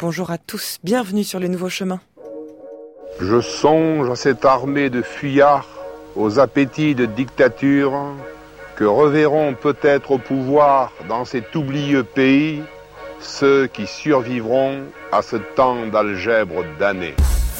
bonjour à tous, bienvenue sur les nouveaux chemins. Je songe à cette armée de fuyards, aux appétits de dictature, que reverront peut-être au pouvoir dans cet oublieux pays ceux qui survivront à ce temps d'algèbre damné.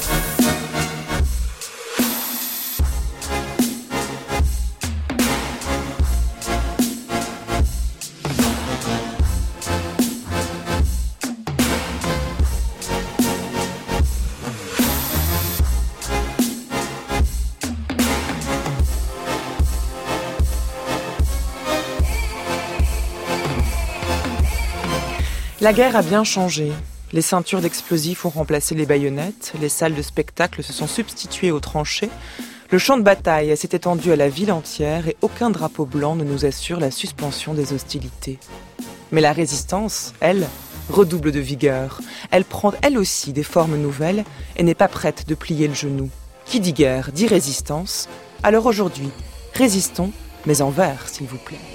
La guerre a bien changé. Les ceintures d'explosifs ont remplacé les baïonnettes, les salles de spectacle se sont substituées aux tranchées, le champ de bataille s'est étendu à la ville entière et aucun drapeau blanc ne nous assure la suspension des hostilités. Mais la résistance, elle, redouble de vigueur. Elle prend elle aussi des formes nouvelles et n'est pas prête de plier le genou. Qui dit guerre dit résistance. Alors aujourd'hui, résistons, mais en vers, s'il vous plaît.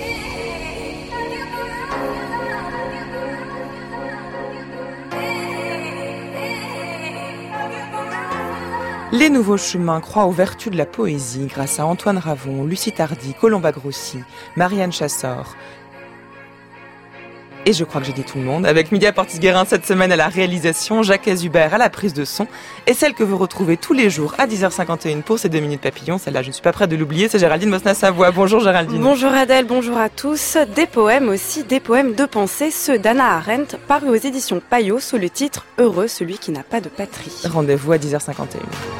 Les nouveaux chemins croient aux vertus de la poésie grâce à Antoine Ravon, Lucie Tardy, Colomba Grossi, Marianne Chassor. Et je crois que j'ai dit tout le monde, avec Mydia Portis-Guérin cette semaine à la réalisation, Jacques Hubert à la prise de son, et celle que vous retrouvez tous les jours à 10h51 pour ces 2 minutes papillons. Celle-là, je ne suis pas prête de l'oublier, c'est Géraldine Mosna-Savoie. Bonjour Géraldine. Bonjour Adèle, bonjour à tous. Des poèmes aussi, des poèmes de pensée, ceux d'Hannah Arendt, parus aux éditions Payot sous le titre « Heureux celui qui n'a pas de patrie ». Rendez-vous à 10h51.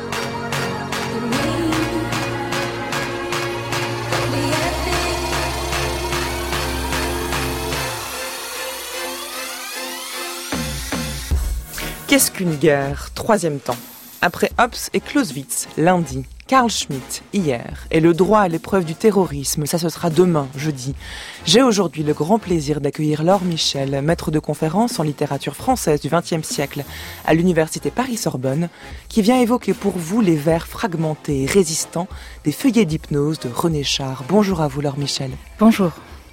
Qu'est-ce qu'une guerre ? Troisième temps. Après Hobbes et Clausewitz, lundi, Carl Schmitt, hier, et le droit à l'épreuve du terrorisme, ça ce sera demain, jeudi. J'ai aujourd'hui le grand plaisir d'accueillir Laure Michel, maître de conférence en littérature française du XXe siècle à l'université Paris-Sorbonne, qui vient évoquer pour vous les vers fragmentés et résistants des feuillets d'hypnose de René Char. Bonjour à vous Laure Michel. Bonjour.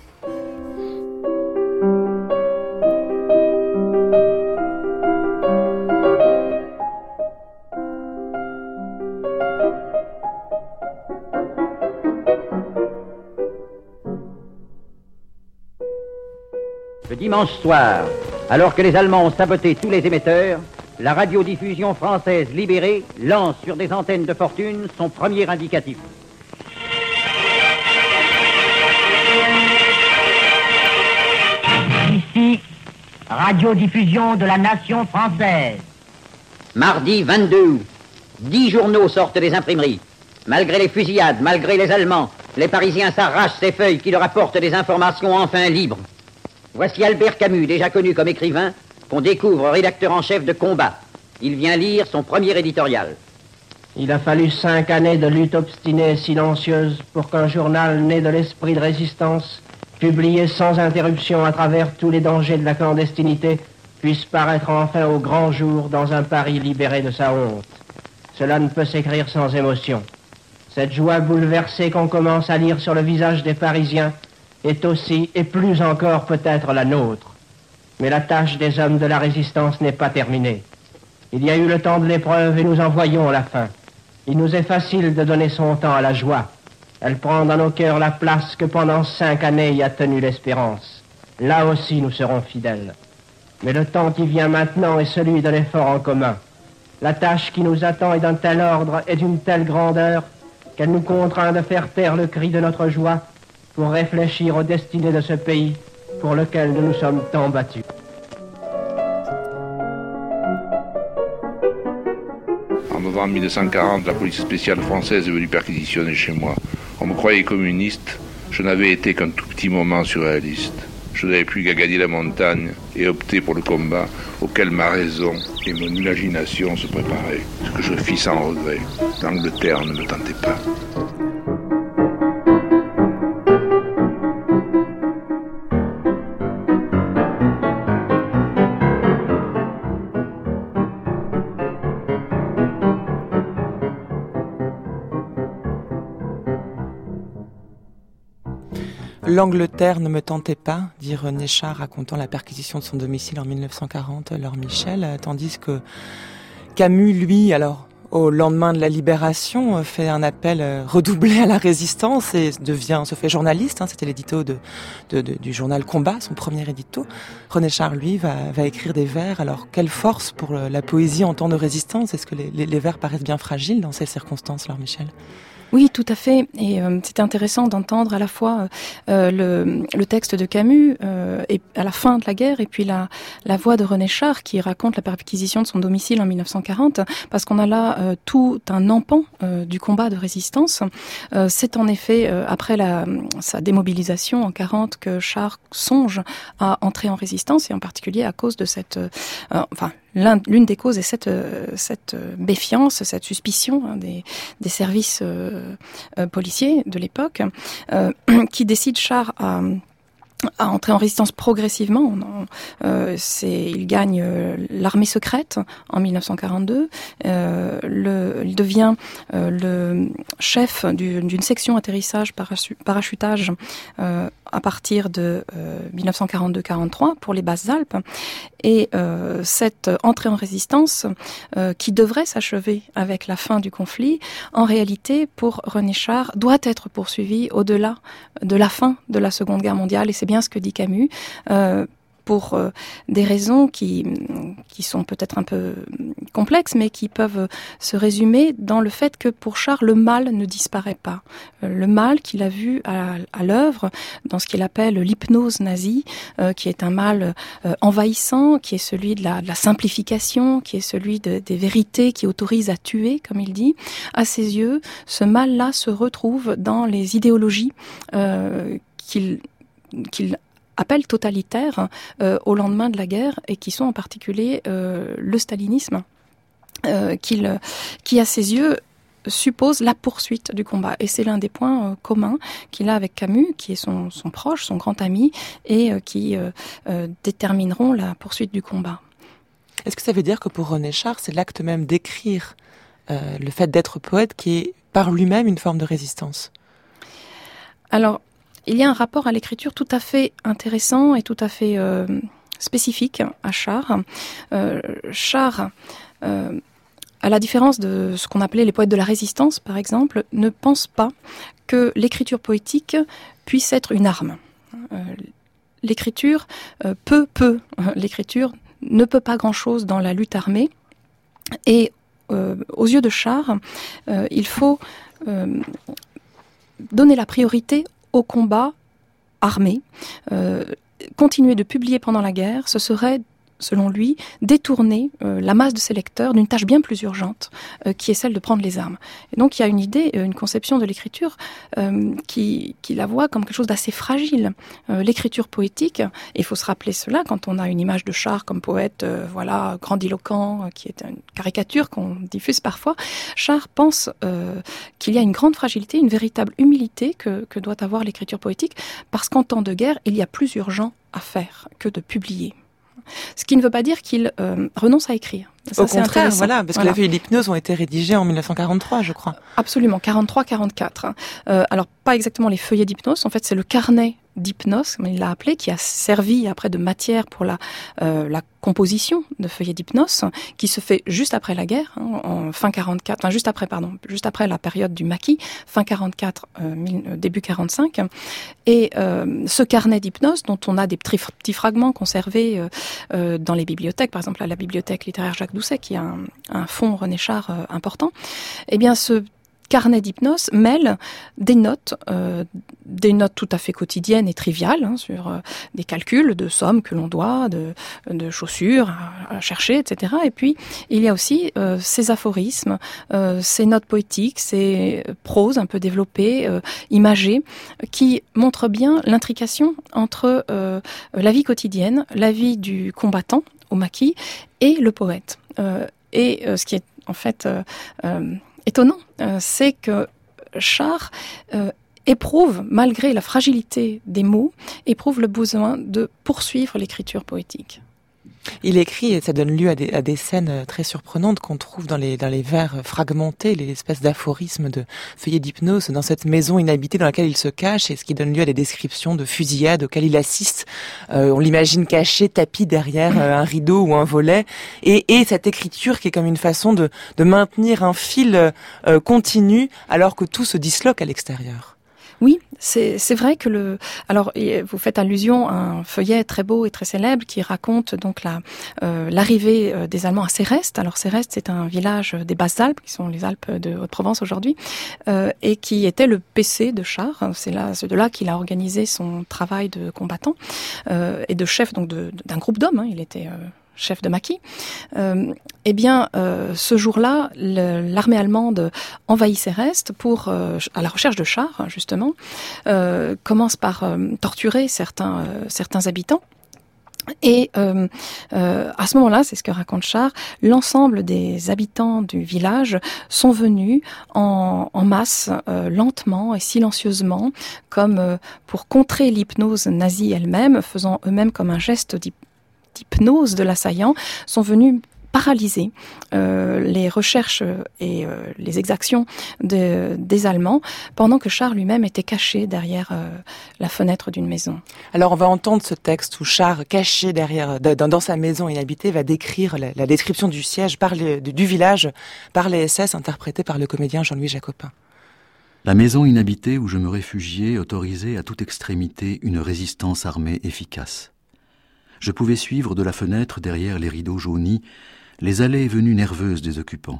Le dimanche soir, alors que les Allemands ont saboté tous les émetteurs, la radiodiffusion française libérée lance sur des antennes de fortune son premier indicatif. Ici, radiodiffusion de la nation française. Mardi 22 août, 10 journaux sortent des imprimeries. Malgré les fusillades, malgré les Allemands, les Parisiens s'arrachent ces feuilles qui leur apportent des informations enfin libres. Voici Albert Camus, déjà connu comme écrivain, qu'on découvre rédacteur en chef de Combat. Il vient lire son premier éditorial. Il a fallu 5 années de lutte obstinée et silencieuse pour qu'un journal né de l'esprit de résistance, publié sans interruption à travers tous les dangers de la clandestinité, puisse paraître enfin au grand jour dans un Paris libéré de sa honte. Cela ne peut s'écrire sans émotion. Cette joie bouleversée qu'on commence à lire sur le visage des Parisiens est aussi, et plus encore peut-être, la nôtre. Mais la tâche des hommes de la résistance n'est pas terminée. Il y a eu le temps de l'épreuve et nous en voyons la fin. Il nous est facile de donner son temps à la joie. Elle prend dans nos cœurs la place que pendant 5 années y a tenu l'espérance. Là aussi nous serons fidèles. Mais le temps qui vient maintenant est celui de l'effort en commun. La tâche qui nous attend est d'un tel ordre et d'une telle grandeur qu'elle nous contraint de faire taire le cri de notre joie pour réfléchir aux destinées de ce pays pour lequel nous nous sommes tant battus. En novembre 1940, la police spéciale française est venue perquisitionner chez moi. On me croyait communiste, je n'avais été qu'un tout petit moment surréaliste. Je n'avais plus qu'à gagner la montagne et opter pour le combat auquel ma raison et mon imagination se préparaient. Ce que je fis sans regret. L'Angleterre ne me tentait pas. L'Angleterre ne me tentait pas, dit René Char, racontant la perquisition de son domicile en 1940, Laure Michel, tandis que Camus, lui, alors, au lendemain de la Libération, fait un appel redoublé à la résistance et se fait journaliste. C'était l'édito du journal Combat, son premier édito. René Char, lui, va écrire des vers. Alors, quelle force pour la poésie en temps de résistance. Est-ce que les vers paraissent bien fragiles dans ces circonstances, Laure Michel ? Oui, tout à fait. Et c'était intéressant d'entendre à la fois le texte de Camus et à la fin de la guerre, et puis la voix de René Char qui raconte la perquisition de son domicile en 1940, parce qu'on a là tout un empan du combat de résistance. C'est en effet après sa démobilisation en 40 que Char songe à entrer en résistance, et en particulier à cause de cette l'une des causes est cette méfiance, cette suspicion des services policiers de l'époque, qui décide Char à entrer en résistance progressivement. Il gagne l'armée secrète en 1942. Il devient le chef d'une section atterrissage parachutage à partir de 1942-43 pour les Basses-Alpes. Et cette entrée en résistance, qui devrait s'achever avec la fin du conflit, en réalité, pour René Char, doit être poursuivie au-delà de la fin de la Seconde Guerre mondiale. Et c'est bien ce que dit Camus, pour des raisons qui sont peut-être un peu complexes, mais qui peuvent se résumer dans le fait que pour Char, le mal ne disparaît pas. Le mal qu'il a vu à l'œuvre dans ce qu'il appelle l'hypnose nazie, qui est un mal envahissant, qui est celui de la simplification, qui est celui des vérités qui autorisent à tuer, comme il dit. À ses yeux, ce mal-là se retrouve dans les idéologies qu'il appelle totalitaires au lendemain de la guerre, et qui sont en particulier le stalinisme, qui à ses yeux suppose la poursuite du combat. Et c'est l'un des points communs qu'il a avec Camus, qui est son proche, son grand ami, et qui détermineront la poursuite du combat. Est-ce que ça veut dire que pour René Char, c'est l'acte même d'écrire, le fait d'être poète, qui est par lui-même une forme de résistance ? Alors, il y a un rapport à l'écriture tout à fait intéressant et tout à fait spécifique à Char. Char, à la différence de ce qu'on appelait les poètes de la résistance, par exemple, ne pense pas que l'écriture poétique puisse être une arme. L'écriture l'écriture ne peut pas grand-chose dans la lutte armée. Et aux yeux de Char, il faut donner la priorité au combat armé. Continuer de publier pendant la guerre, ce serait, selon lui, détourner la masse de ses lecteurs d'une tâche bien plus urgente, qui est celle de prendre les armes. Et donc il y a une idée, une conception de l'écriture qui la voit comme quelque chose d'assez fragile. L'écriture poétique, et il faut se rappeler cela quand on a une image de Char comme poète, grandiloquent, qui est une caricature qu'on diffuse parfois. Char pense qu'il y a une grande fragilité, une véritable humilité que doit avoir l'écriture poétique, parce qu'en temps de guerre, il y a plus urgent à faire que de publier. Ce qui ne veut pas dire qu'il renonce à écrire. Ça, au contraire, voilà, parce que les feuilles d'hypnose ont été rédigées en 1943, je crois. Absolument, 43-44. Alors, pas exactement les feuillets d'hypnose, en fait, c'est le carnet d'hypnose, comme il l'a appelé, qui a servi après de matière pour la composition de feuillets d'hypnose, qui se fait juste après la guerre, en fin 44, enfin juste après la période du maquis, fin 44, début 45. Et ce carnet d'hypnose, dont on a des petits fragments conservés dans les bibliothèques, par exemple à la bibliothèque littéraire Jacques Doucet, qui a un fonds René Char important, eh bien ce carnet d'hypnose mêle des notes tout à fait quotidiennes et triviales, sur des calculs de sommes que l'on doit, de chaussures à chercher, etc. Et puis, il y a aussi ces aphorismes, ces notes poétiques, ces proses un peu développées, imagées, qui montrent bien l'intrication entre la vie quotidienne, la vie du combattant au maquis et le poète. Ce qui est en fait étonnant, c'est que Char éprouve, malgré la fragilité des mots, éprouve le besoin de poursuivre l'écriture poétique. Il écrit, et ça donne lieu à des scènes très surprenantes qu'on trouve dans les vers fragmentés, les espèces d'aphorismes de Feuillet d'hypnose, dans cette maison inhabitée dans laquelle il se cache, et ce qui donne lieu à des descriptions de fusillades auxquelles il assiste. On l'imagine caché, tapis derrière un rideau ou un volet, et cette écriture qui est comme une façon de maintenir un fil continu alors que tout se disloque à l'extérieur. Oui, c'est vrai que alors vous faites allusion à un feuillet très beau et très célèbre qui raconte donc l'arrivée des Allemands à Céreste. Alors Céreste, c'est un village des Basses-Alpes, qui sont les Alpes de Haute-Provence aujourd'hui, et qui était le PC de Char. C'est de là qu'il a organisé son travail de combattant et de chef donc d'un groupe d'hommes. Hein. Il était chef de maquis. Ce jour-là, l'armée allemande envahit Céreste à la recherche de Char, justement, commence par torturer certains habitants. Et à ce moment-là, c'est ce que raconte Char, l'ensemble des habitants du village sont venus en masse, lentement et silencieusement, comme pour contrer l'hypnose nazie elle-même, faisant eux-mêmes comme un geste d'hypnose de l'assaillant, sont venus paralyser les recherches et les exactions des Allemands, pendant que Char lui-même était caché derrière la fenêtre d'une maison. Alors on va entendre ce texte où Char, caché dans sa maison inhabitée, va décrire la description du siège du village par les SS, interprété par le comédien Jean-Louis Jacopin. La maison inhabitée où je me réfugiais autorisait à toute extrémité une résistance armée efficace. Je pouvais suivre de la fenêtre, derrière les rideaux jaunis, les allées et venues nerveuses des occupants.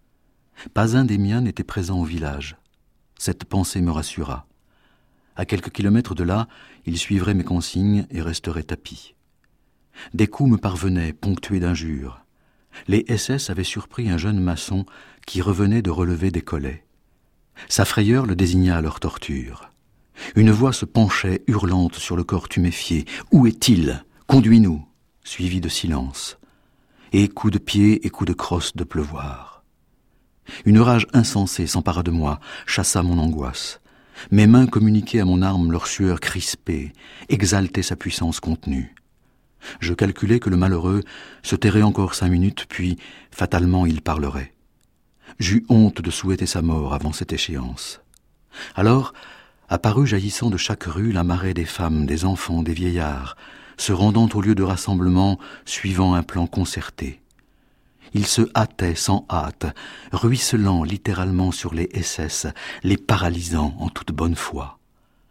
Pas un des miens n'était présent au village. Cette pensée me rassura. À quelques kilomètres de là, ils suivraient mes consignes et resteraient tapis. Des coups me parvenaient, ponctués d'injures. Les SS avaient surpris un jeune maçon qui revenait de relever des collets. Sa frayeur le désigna à leur torture. Une voix se penchait, hurlante, sur le corps tuméfié. « Où est-il ? Conduis-nous !» suivi de silence. Et coups de pied et coups de crosse de pleuvoir. Une rage insensée s'empara de moi, chassa mon angoisse. Mes mains communiquaient à mon arme leur sueur crispée, exaltaient sa puissance contenue. Je calculais que le malheureux se tairait encore 5 minutes, puis, fatalement, il parlerait. J'eus honte de souhaiter sa mort avant cette échéance. Alors, apparut jaillissant de chaque rue la marée des femmes, des enfants, des vieillards, se rendant au lieu de rassemblement, suivant un plan concerté. Ils se hâtaient sans hâte, ruisselant littéralement sur les SS, les paralysant en toute bonne foi.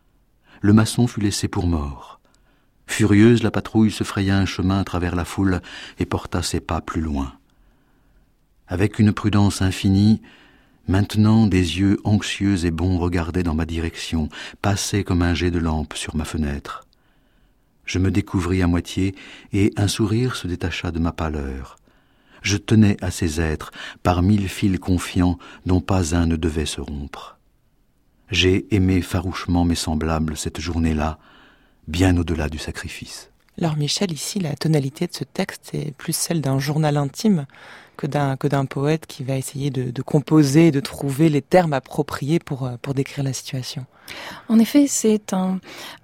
Le maçon fut laissé pour mort. Furieuse, la patrouille se fraya un chemin à travers la foule et porta ses pas plus loin. Avec une prudence infinie, maintenant des yeux anxieux et bons regardaient dans ma direction, passaient comme un jet de lampe sur ma fenêtre. Je me découvris à moitié et un sourire se détacha de ma pâleur. Je tenais à ces êtres par 1000 fils confiants dont pas un ne devait se rompre. J'ai aimé farouchement mes semblables cette journée-là, bien au-delà du sacrifice. Alors Michel, ici, la tonalité de ce texte est plus celle d'un journal intime que d'un poète qui va essayer de composer, de trouver les termes appropriés pour décrire la situation. En effet, c'est un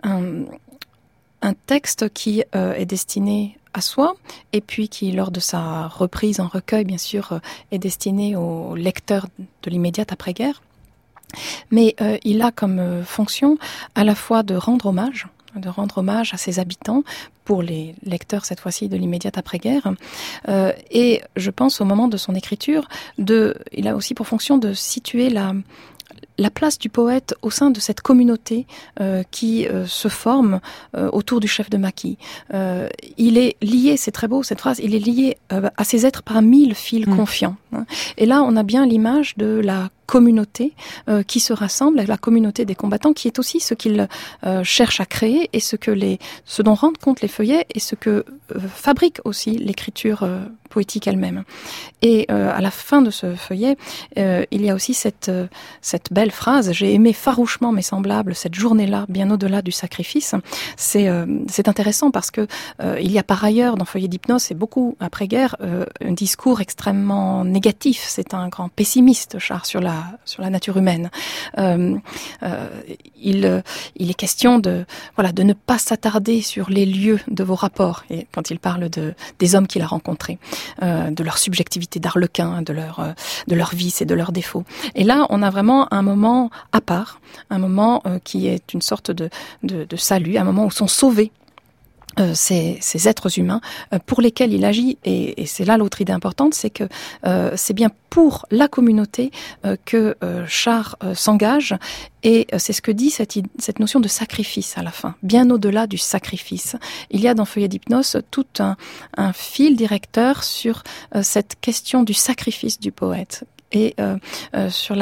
texte qui est destiné à soi, et puis qui, lors de sa reprise en recueil, bien sûr, est destiné aux lecteurs de l'immédiate après-guerre. Mais il a comme fonction à la fois de rendre hommage à ses habitants, pour les lecteurs cette fois-ci de l'immédiate après-guerre. Et je pense au moment de son écriture, il a aussi pour fonction de situer la place du poète au sein de cette communauté qui se forme autour du chef de maquis. Il est lié, c'est très beau cette phrase, il est lié à ces êtres par 1000 fils confiants. Et là, on a bien l'image de la communauté qui se rassemble, la communauté des combattants, qui est aussi ce qu'il cherche à créer et ce dont rendent compte les feuillets et ce que fabrique aussi l'écriture poétique elle-même. Et à la fin de ce feuillet, il y a aussi cette belle phrase: j'ai aimé farouchement mes semblables cette journée-là, bien au-delà du sacrifice. C'est intéressant parce que il y a par ailleurs dans Feuillet d'hypnose, et beaucoup après-guerre, un discours extrêmement négatif. C'est un grand pessimiste, Char, sur la la nature humaine. Il est question de ne pas s'attarder sur les lieux de vos rapports. Et quand il parle des hommes qu'il a rencontrés, de leur subjectivité d'arlequin, de leurs vices et de leurs défauts. Et là, on a vraiment un moment à part, un moment qui est une sorte de salut, un moment où sont sauvés ces êtres humains pour lesquels il agit, et c'est là l'autre idée importante, c'est que c'est bien pour la communauté que Char s'engage, et c'est ce que dit cette notion de sacrifice à la fin, bien au-delà du sacrifice. Il y a dans Feuillet d'hypnose tout un fil directeur sur cette question du sacrifice du poète, et sur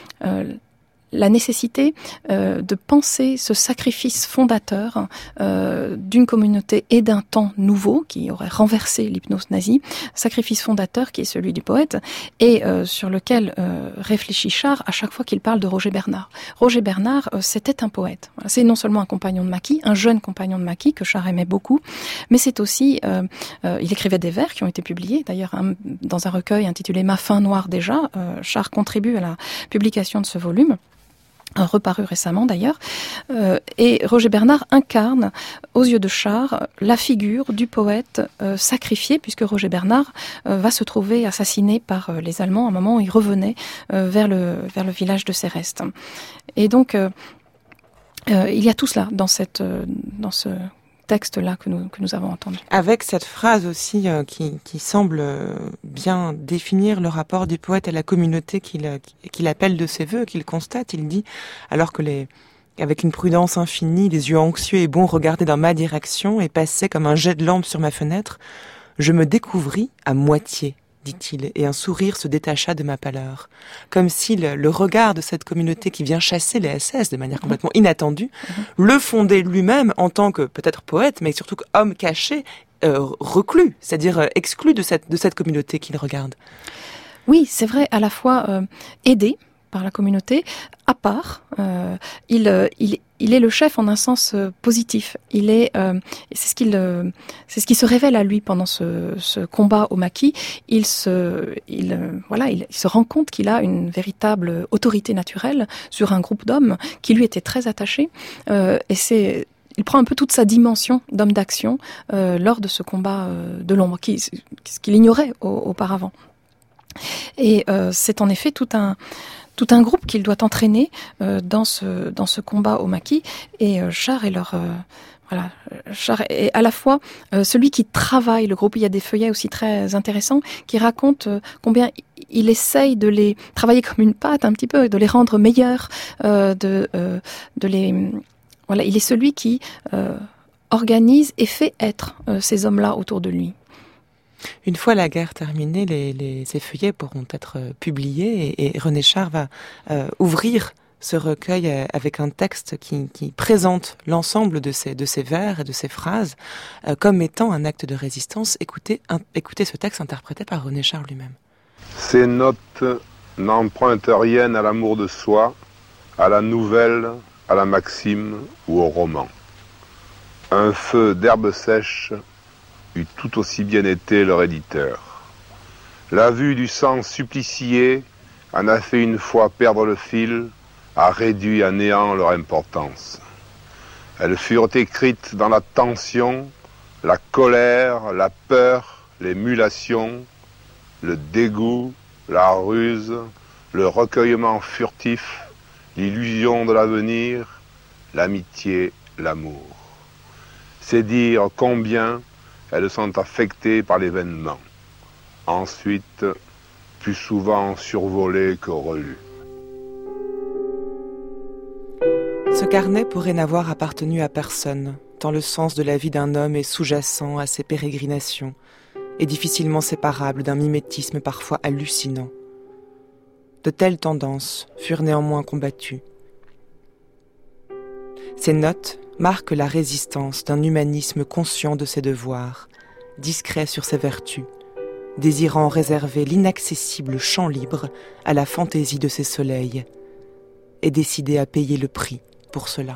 la nécessité de penser ce sacrifice fondateur d'une communauté et d'un temps nouveau qui aurait renversé l'hypnose nazie, sacrifice fondateur qui est celui du poète, et sur lequel réfléchit Char à chaque fois qu'il parle de Roger Bernard. Roger Bernard, c'était un poète. C'est non seulement un compagnon de maquis, un jeune compagnon de maquis que Char aimait beaucoup, mais c'est aussi, il écrivait des vers qui ont été publiés, d'ailleurs dans un recueil intitulé Ma fin noire déjà. Char contribue à la publication de ce volume, reparu récemment d'ailleurs, et Roger Bernard incarne aux yeux de Char la figure du poète sacrifié, puisque Roger Bernard va se trouver assassiné par les Allemands à un moment où il revenait vers le village de Céreste. Et donc il y a tout cela dans ce texte-là que nous avons entendu. Avec cette phrase aussi qui semble bien définir le rapport du poète à la communauté qu'il appelle de ses voeux, qu'il constate. Il dit, alors que avec une prudence infinie, les yeux anxieux et bons regardaient dans ma direction et passaient comme un jet de lampe sur ma fenêtre, je me découvris à moitié, dit-il, et un sourire se détacha de ma pâleur. Comme si le regard de cette communauté qui vient chasser les SS de manière complètement inattendue, le fondait lui-même en tant que peut-être poète, mais surtout qu'homme caché, reclus, c'est-à-dire exclu de cette communauté qu'il regarde. Oui, c'est vrai, à la fois aidé par la communauté, à part, il est le chef en un sens positif. C'est ce qui se révèle à lui pendant ce combat au maquis. Il se rend compte qu'il a une véritable autorité naturelle sur un groupe d'hommes qui lui était très attaché. Il prend un peu toute sa dimension d'homme d'action lors de ce combat de l'ombre, ce qu'il ignorait auparavant. Et c'est en effet tout un groupe qu'il doit entraîner dans ce combat au maquis, et Char est Char est à la fois celui qui travaille le groupe. Il y a des feuillets aussi très intéressants qui racontent combien il essaye de les travailler comme une pâte un petit peu, de les rendre meilleurs, il est celui qui organise et fait être ces hommes-là autour de lui. Une fois la guerre terminée, ces feuillets pourront être publiés, et René Char va ouvrir ce recueil avec un texte qui présente l'ensemble de ces vers et de ces phrases comme étant un acte de résistance. Écoutez ce texte interprété par René Char lui-même. Ces notes n'empruntent rien à l'amour de soi, à la nouvelle, à la maxime ou au roman. Un feu d'herbe sèche eût tout aussi bien été leur éditeur. La vue du sang supplicié en a fait une fois perdre le fil, a réduit à néant leur importance. Elles furent écrites dans la tension, la colère, la peur, l'émulation, le dégoût, la ruse, le recueillement furtif, l'illusion de l'avenir, l'amitié, l'amour. C'est dire combien elles sont affectées par l'événement. Ensuite, plus souvent survolées que relues. Ce carnet pourrait n'avoir appartenu à personne, tant le sens de la vie d'un homme est sous-jacent à ses pérégrinations et difficilement séparable d'un mimétisme parfois hallucinant. De telles tendances furent néanmoins combattues. Ces notes marquent la résistance d'un humanisme conscient de ses devoirs, discret sur ses vertus, désirant réserver l'inaccessible champ libre à la fantaisie de ses soleils, et décidé à payer le prix pour cela.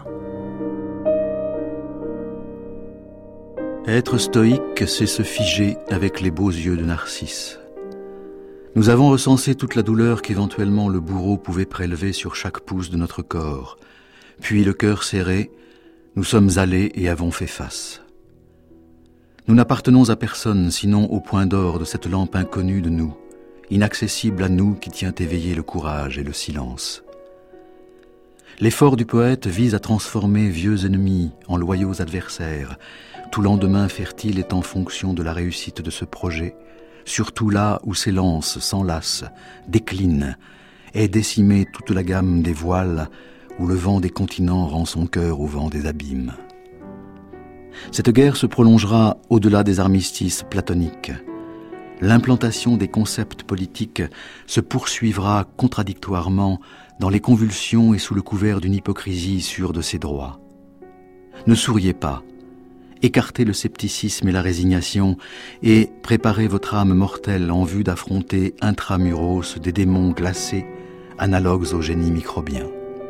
Être stoïque, c'est se figer avec les beaux yeux de Narcisse. Nous avons recensé toute la douleur qu'éventuellement le bourreau pouvait prélever sur chaque pouce de notre corps. Puis, le cœur serré, nous sommes allés et avons fait face. Nous n'appartenons à personne, sinon au point d'or de cette lampe inconnue de nous, inaccessible à nous qui tient éveillé le courage et le silence. L'effort du poète vise à transformer vieux ennemis en loyaux adversaires, tout lendemain fertile est en fonction de la réussite de ce projet, surtout là où s'élance, s'enlace, décline, est décimée toute la gamme des voiles, où le vent des continents rend son cœur au vent des abîmes. Cette guerre se prolongera au-delà des armistices platoniques. L'implantation des concepts politiques se poursuivra contradictoirement dans les convulsions et sous le couvert d'une hypocrisie sûre de ses droits. Ne souriez pas, écartez le scepticisme et la résignation et préparez votre âme mortelle en vue d'affronter intramuros des démons glacés, analogues au génie microbien.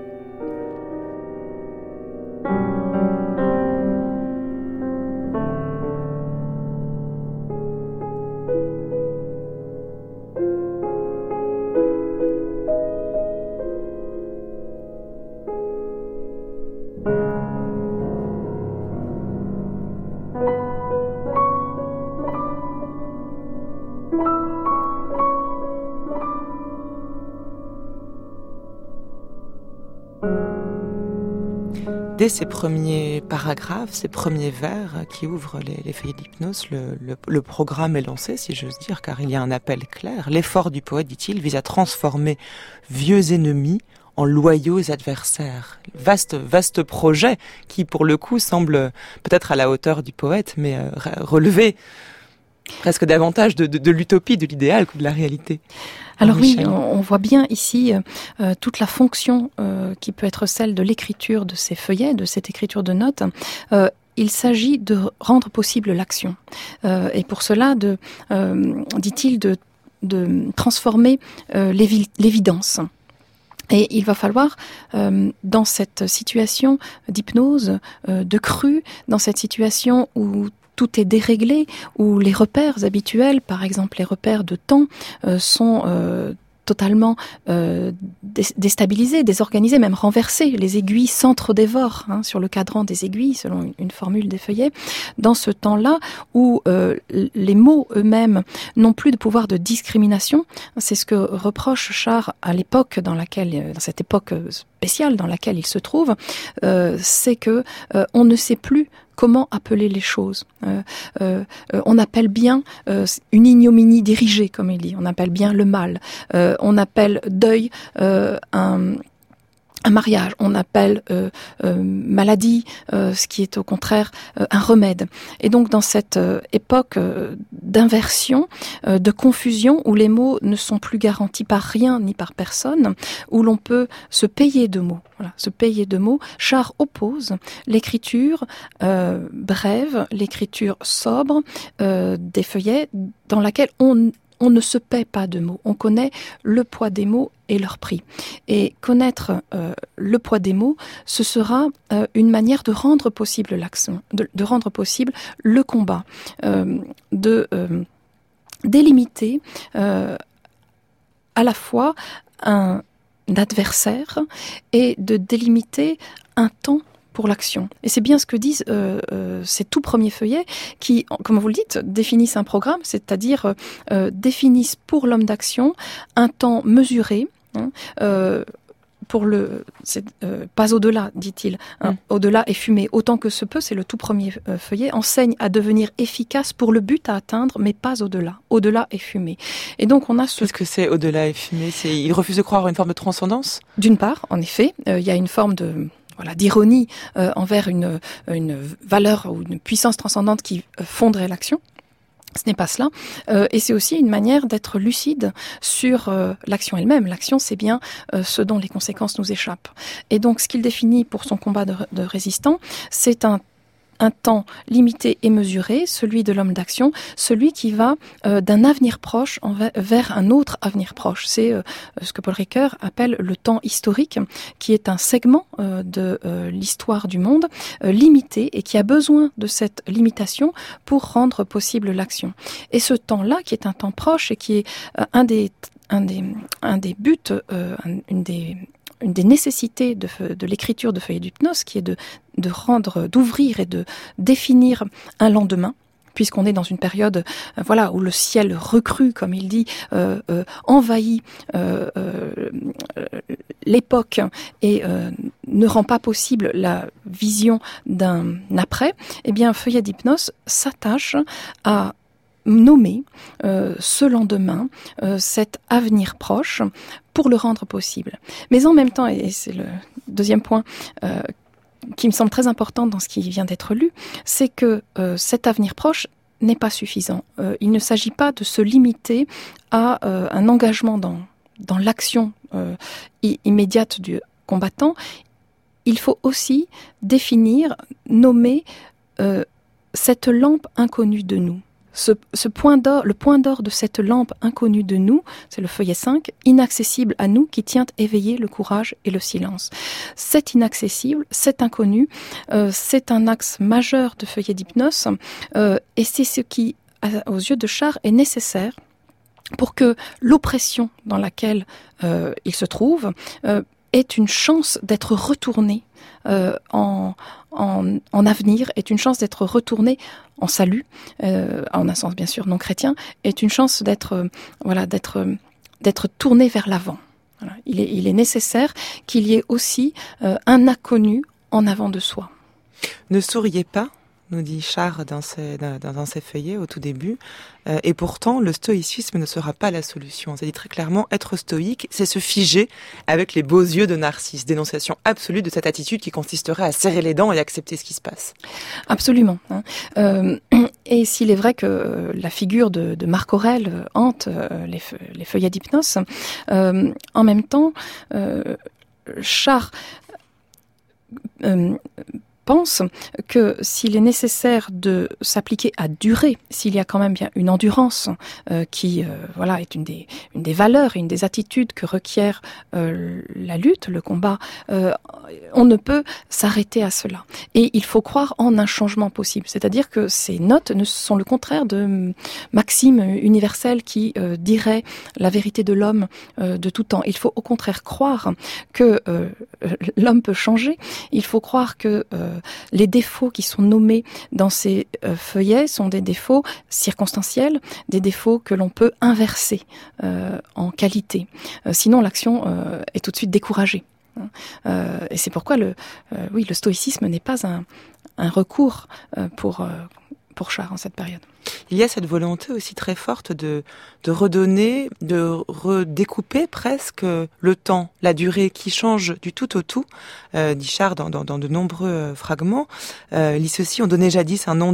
Dès ces premiers paragraphes, ces premiers vers qui ouvrent les feuillets d'hypnose, le programme est lancé, si j'ose dire, car il y a un appel clair. L'effort du poète, dit-il, vise à transformer vieux ennemis en loyaux adversaires. Vaste projet qui, pour le coup, semble peut-être à la hauteur du poète, mais relever presque davantage de l'utopie, de l'idéal que de la réalité. Alors oui, on voit bien ici toute la fonction qui peut être celle de l'écriture de ces feuillets, de cette écriture de notes. Il s'agit de rendre possible l'action. Et pour cela, dit-il, de transformer l'évidence. Et il va falloir, dans cette situation d'hypnose, de crue, dans cette situation où tout est déréglé, où les repères habituels, par exemple les repères de temps, sont totalement déstabilisés, désorganisés, même renversés. Les aiguilles s'entre-dévorent sur le cadran des aiguilles, selon une formule des feuillets. Dans ce temps-là, où les mots eux-mêmes n'ont plus de pouvoir de discrimination, c'est ce que reproche Char à l'époque dans cette époque spéciale dans laquelle il se trouve, c'est que on ne sait plus comment appeler les choses. On appelle bien une ignominie dirigée, comme il dit. On appelle bien le mal. On appelle deuil un mariage. On appelle maladie, ce qui est au contraire un remède. Et donc dans cette époque d'inversion, de confusion, où les mots ne sont plus garantis par rien ni par personne, où l'on peut se payer de mots. Voilà, se payer de mots. Char oppose l'écriture brève, l'écriture sobre des feuillets dans laquelle on ne se paie pas de mots. On connaît le poids des mots et leur prix. Et connaître le poids des mots, ce sera une manière de rendre possible l'action, de rendre possible le combat, de délimiter à la fois un adversaire et de délimiter un temps pour l'action. Et c'est bien ce que disent ces tout premiers feuillets qui, comme vous le dites, définissent un programme, c'est-à-dire définissent pour l'homme d'action un temps mesuré, pas au-delà, dit-il. Au-delà est fumé. Autant que se peut, c'est le tout premier feuillet, enseigne à devenir efficace pour le but à atteindre, mais pas au-delà. Au-delà est fumé. Et donc on a Qu'est-ce que c'est au-delà est fumé? Il refuse de croire à une forme de transcendance? D'une part, en effet, il y a une forme d'ironie envers une valeur ou une puissance transcendante qui fonderait l'action. Ce n'est pas cela. Et c'est aussi une manière d'être lucide sur l'action elle-même. L'action, c'est bien ce dont les conséquences nous échappent. Et donc, ce qu'il définit pour son combat de résistant, c'est un un temps limité et mesuré, celui de l'homme d'action, celui qui va d'un avenir proche vers un autre avenir proche. C'est ce que Paul Ricoeur appelle le temps historique, qui est un segment de l'histoire du monde, limité, et qui a besoin de cette limitation pour rendre possible l'action. Et ce temps-là, qui est un temps proche et qui est un des buts, une des nécessités de l'écriture de Feuillets d'hypnose, qui est d'ouvrir et de définir un lendemain, puisqu'on est dans une période où le ciel recrue, comme il dit, envahit l'époque et ne rend pas possible la vision d'un après. Eh bien, Feuillets d'hypnose s'attache à nommer ce lendemain, cet avenir proche, pour le rendre possible. Mais en même temps, et c'est le deuxième point qui me semble très important dans ce qui vient d'être lu, c'est que cet avenir proche n'est pas suffisant. Il ne s'agit pas de se limiter à un engagement dans l'action immédiate du combattant. Il faut aussi définir, nommer cette lampe inconnue de nous. Le point d'or de cette lampe inconnue de nous, c'est le feuillet 5, inaccessible à nous, qui tient éveillé le courage et le silence. C'est inaccessible, c'est inconnu, c'est un axe majeur de Feuillets d'hypnose, et c'est ce qui, aux yeux de Char, est nécessaire pour que l'oppression dans laquelle il se trouve ait une chance d'être retournée en avenir, est une chance d'être retournée en salut, en un sens bien sûr non chrétien, est une chance d'être tourné vers l'avant. Voilà. Il est nécessaire qu'il y ait aussi un inconnu en avant de soi. Ne souriez pas, nous dit Char dans ses feuillets au tout début, et pourtant le stoïcisme ne sera pas la solution. Ça dit très clairement, être stoïque, c'est se figer avec les beaux yeux de Narcisse, dénonciation absolue de cette attitude qui consisterait à serrer les dents et accepter ce qui se passe. Absolument. Et s'il est vrai que la figure de Marc Aurèle hante les feuillets d'hypnose, en même temps, Char pense que s'il est nécessaire de s'appliquer à durer, s'il y a quand même bien une endurance qui est une des valeurs et une des attitudes que requiert la lutte, le combat, on ne peut s'arrêter à cela. Et il faut croire en un changement possible. C'est-à-dire que ces notes ne sont le contraire de maximes universelles qui diraient la vérité de l'homme de tout temps. Il faut au contraire croire que l'homme peut changer. Il faut croire que les défauts qui sont nommés dans ces feuillets sont des défauts circonstanciels, des défauts que l'on peut inverser en qualité. Sinon, l'action est tout de suite découragée. Et c'est pourquoi le stoïcisme n'est pas un recours pour Char en cette période. Il y a cette volonté aussi très forte de redonner, de redécouper presque le temps, la durée qui change du tout au tout, dit Char dans de nombreux fragments. Lit ceci: on donnait jadis un nom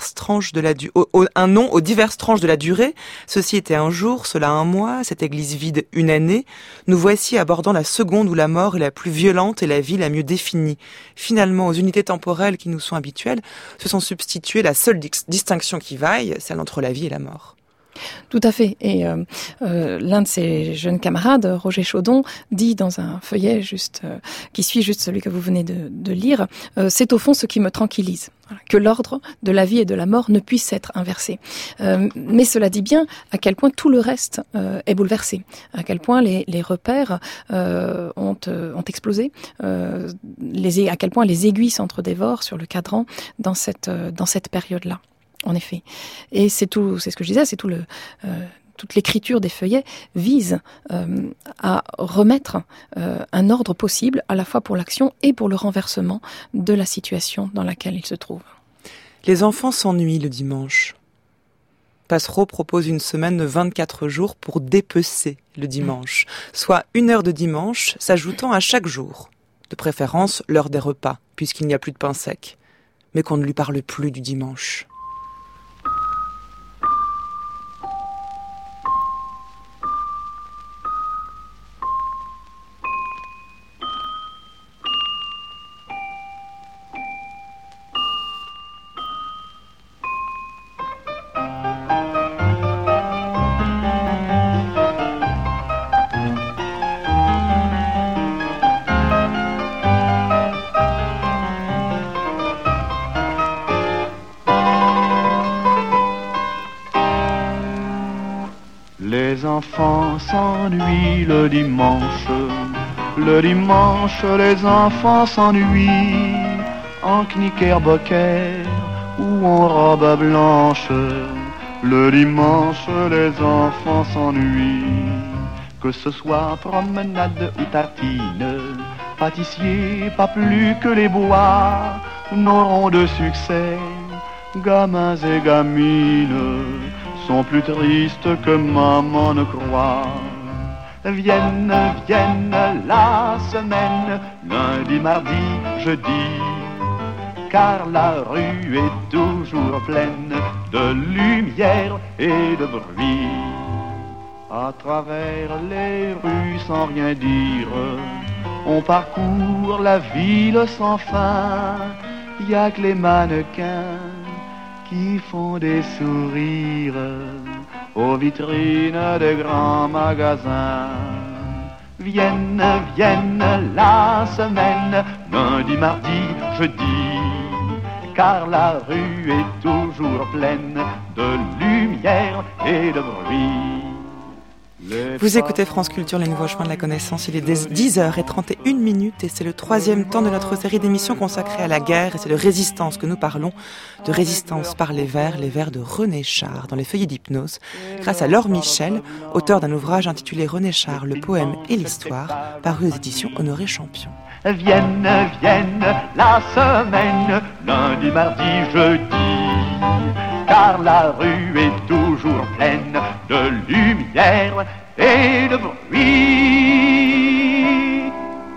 un nom aux diverses tranches de la durée. Ceci était un jour, cela un mois, cette église vide une année. Nous voici abordant la seconde où la mort est la plus violente et la vie la mieux définie. Finalement, aux unités temporelles qui nous sont habituelles, se sont substituées la seule distinction qui vaille, celle entre la vie et la mort. Tout à fait. Et l'un de ses jeunes camarades, Roger Chaudon, dit dans un feuillet qui suit juste celui que vous venez de lire, c'est au fond ce qui me tranquillise, que l'ordre de la vie et de la mort ne puisse être inversé. Mais cela dit bien à quel point tout le reste est bouleversé, à quel point les repères ont explosé, à quel point les aiguilles s'entre-dévorent sur le cadran dans cette période-là. En effet. Et c'est ce que je disais, toute l'écriture des feuillets vise à remettre un ordre possible, à la fois pour l'action et pour le renversement de la situation dans laquelle il se trouve. Les enfants s'ennuient le dimanche. Passereau propose une semaine de 24 jours pour dépecer le dimanche, soit 1 heure de dimanche s'ajoutant à chaque jour. De préférence, l'heure des repas, puisqu'il n'y a plus de pain sec. Mais qu'on ne lui parle plus du dimanche. enfants s'ennuient le dimanche. Le dimanche, les enfants s'ennuient en knickerbocker ou en robe blanche. Le dimanche, les enfants s'ennuient. Que ce soit promenade ou tartine, pâtissier, pas plus que les bois n'auront de succès. Gamins et gamines sont plus tristes que maman ne croit. Vienne, vienne la semaine, lundi, mardi, jeudi, car la rue est toujours pleine de lumière et de bruit. À travers les rues sans rien dire, on parcourt la ville sans fin. Y a que les mannequins qui font des sourires aux vitrines des grands magasins. Vienne, vienne la semaine, lundi, mardi, jeudi, car la rue est toujours pleine de lumière et de bruit. Vous écoutez France Culture, les nouveaux chemins de la connaissance. Il est 10h31 et c'est le 3e temps de notre série d'émissions consacrée à la guerre. Et c'est de résistance que nous parlons, de résistance par les vers de René Char, dans les feuillets d'hypnose, grâce à Laure Michel, auteur d'un ouvrage intitulé René Char, le poème et l'histoire, paru aux éditions Honoré Champion. Vienne, vienne la semaine, lundi, mardi, jeudi, car la rue est toujours pleine de lumière et de bruit.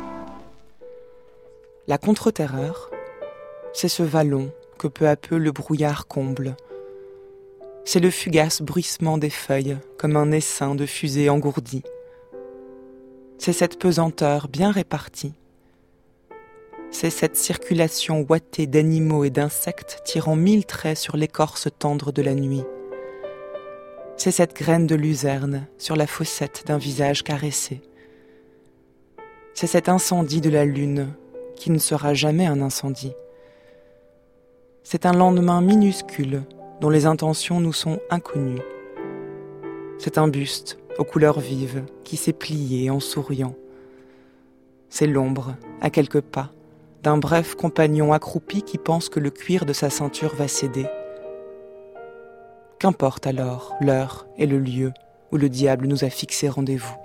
La contre-terreur, c'est ce vallon que peu à peu le brouillard comble. C'est le fugace bruissement des feuilles, comme un essaim de fusée engourdi. C'est cette pesanteur bien répartie. C'est cette circulation ouatée d'animaux et d'insectes tirant 1000 traits sur l'écorce tendre de la nuit. C'est cette graine de luzerne sur la fossette d'un visage caressé. C'est cet incendie de la lune qui ne sera jamais un incendie. C'est un lendemain minuscule dont les intentions nous sont inconnues. C'est un buste aux couleurs vives qui s'est plié en souriant. C'est l'ombre, à quelques pas, d'un bref compagnon accroupi qui pense que le cuir de sa ceinture va céder. Qu'importe alors l'heure et le lieu où le diable nous a fixé rendez-vous.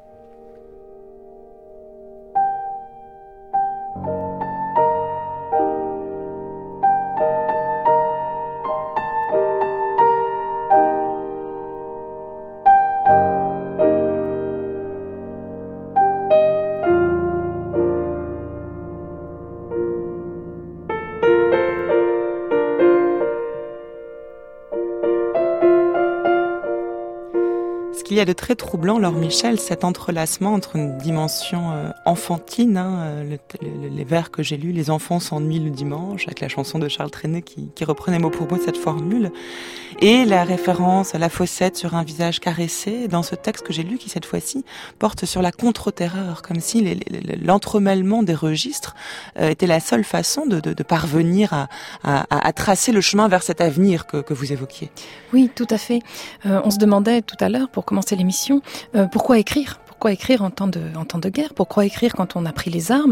Il y a de très troublant, Laure Michel, cet entrelacement entre une dimension enfantine, les vers que j'ai lus, les enfants s'ennuient le dimanche, avec la chanson de Charles Trenet qui reprenait mot pour mot cette formule, et la référence à la fossette sur un visage caressé, dans ce texte que j'ai lu, qui cette fois-ci porte sur la contre-terreur, comme si l'entremêlement des registres était la seule façon de parvenir à tracer le chemin vers cet avenir que vous évoquiez. Oui, tout à fait. On se demandait tout à l'heure, pour commencer l'émission, pourquoi écrire ? Pourquoi écrire en temps de guerre ? Pourquoi écrire quand on a pris les armes ?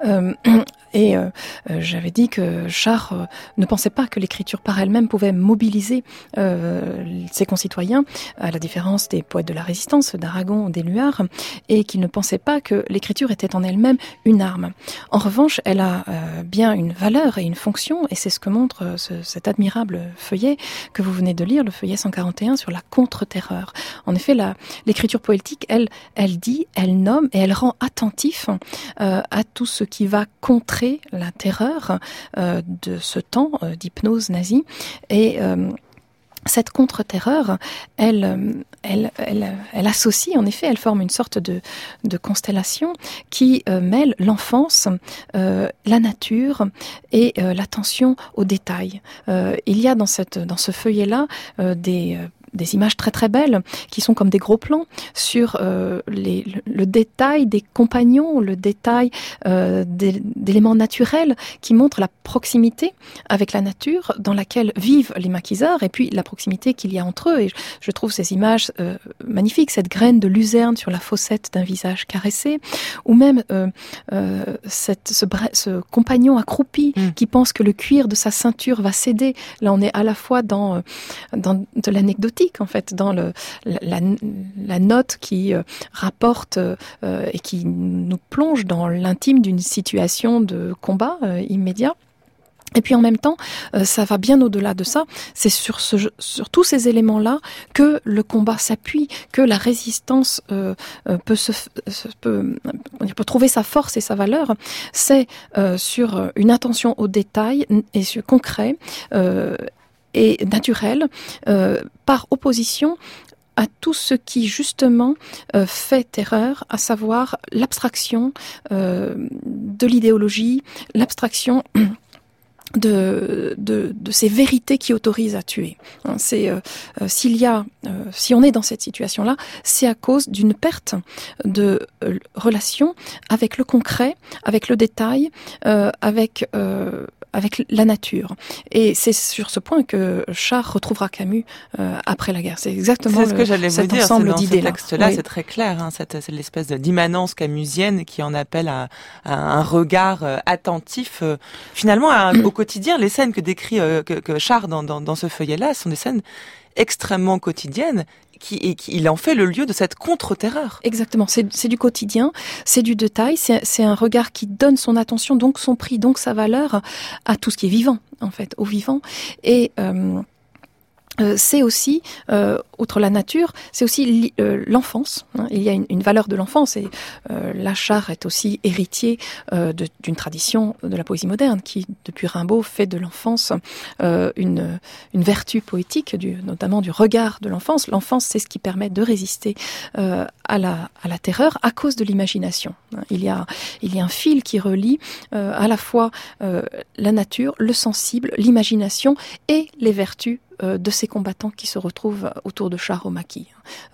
J'avais dit que Char ne pensait pas que l'écriture par elle-même pouvait mobiliser ses concitoyens, à la différence des poètes de la Résistance, d'Aragon ou d'Éluard, et qu'il ne pensait pas que l'écriture était en elle-même une arme. En revanche, elle a bien une valeur et une fonction, et c'est ce que montre cet admirable feuillet que vous venez de lire, le feuillet 141 sur la contre-terreur. En effet, l'écriture poétique, elle dit, elle nomme et elle rend attentif à tout ce qui va contrer la terreur de ce temps d'hypnose nazie. Et cette contre-terreur, elle associe, en effet, elle forme une sorte de constellation qui mêle l'enfance, la nature et l'attention aux détails. Il y a dans ce feuillet-là des images très très belles qui sont comme des gros plans sur le détail des compagnons, le détail d'éléments naturels qui montrent la proximité avec la nature dans laquelle vivent les maquisards et puis la proximité qu'il y a entre eux. Et je trouve ces images magnifiques, cette graine de luzerne sur la fossette d'un visage caressé, ou même ce compagnon accroupi qui pense que le cuir de sa ceinture va céder. Là, on est à la fois dans de l'anecdotique, en fait, dans la note qui rapporte et qui nous plonge dans l'intime d'une situation de combat immédiat. Et puis en même temps, ça va bien au-delà de ça. C'est sur tous ces éléments-là que le combat s'appuie, que la résistance peut trouver sa force et sa valeur. C'est sur une attention au détail et sur concret et naturel, par opposition à tout ce qui justement fait terreur, à savoir l'abstraction de l'idéologie, l'abstraction de ces vérités qui autorisent à tuer. C'est si on est dans cette situation-là, c'est à cause d'une perte de relation avec le concret, avec le détail, avec la nature. Et c'est sur ce point que Char retrouvera Camus après la guerre. C'est exactement ce que j'allais vous dire. Ensemble dans ce texte-là, oui. C'est très clair. C'est l'espèce d'immanence camusienne qui en appelle à un regard attentif, finalement, au quotidien. Les scènes que décrit que Char dans ce feuillet-là sont des scènes extrêmement quotidiennes. Il en fait le lieu de cette contre-terreur. Exactement, c'est du quotidien, c'est du détail, c'est un regard qui donne son attention, donc son prix, donc sa valeur à tout ce qui est vivant, en fait, au vivant. Et c'est aussi, outre la nature, c'est aussi l'enfance. Il y a une valeur de l'enfance et Char est aussi héritier d'une tradition de la poésie moderne qui, depuis Rimbaud, fait de l'enfance une vertu poétique, notamment du regard de l'enfance. L'enfance, c'est ce qui permet de résister à la terreur à cause de l'imagination. Il y a un fil qui relie à la fois la nature, le sensible, l'imagination et les vertus de ces combattants qui se retrouvent autour de Char au maquis.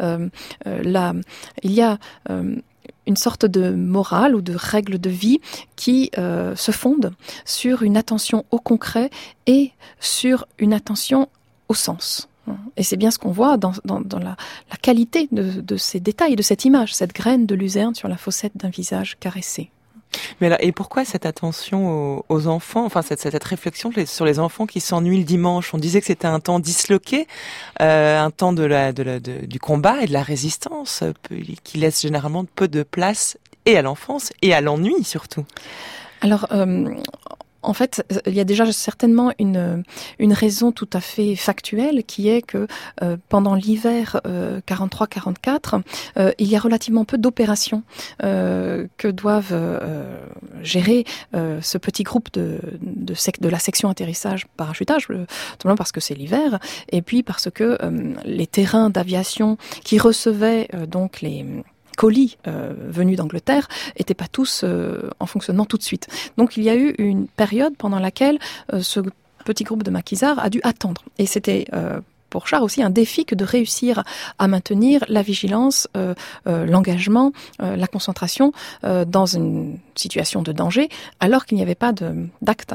Là, il y a une sorte de morale ou de règle de vie qui se fonde sur une attention au concret et sur une attention au sens. Et c'est bien ce qu'on voit dans la qualité de ces détails, de cette image, cette graine de luzerne sur la fossette d'un visage caressé. Mais là, et pourquoi cette attention aux enfants, enfin cette réflexion sur les enfants qui s'ennuient le dimanche? On disait que c'était un temps disloqué, un temps du combat et de la résistance, qui laisse généralement peu de place et à l'enfance et à l'ennui surtout. Alors, en fait, il y a déjà certainement une raison tout à fait factuelle qui est que pendant l'hiver 43-44, il y a relativement peu d'opérations que doivent gérer ce petit groupe de la section atterrissage parachutage, tout simplement parce que c'est l'hiver et puis parce que les terrains d'aviation qui recevaient donc les colis venus d'Angleterre n'étaient pas tous en fonctionnement tout de suite. Donc il y a eu une période pendant laquelle ce petit groupe de maquisards a dû attendre. Et c'était pour Char aussi un défi que de réussir à maintenir la vigilance, l'engagement, la concentration dans une situation de danger, alors qu'il n'y avait pas d'acte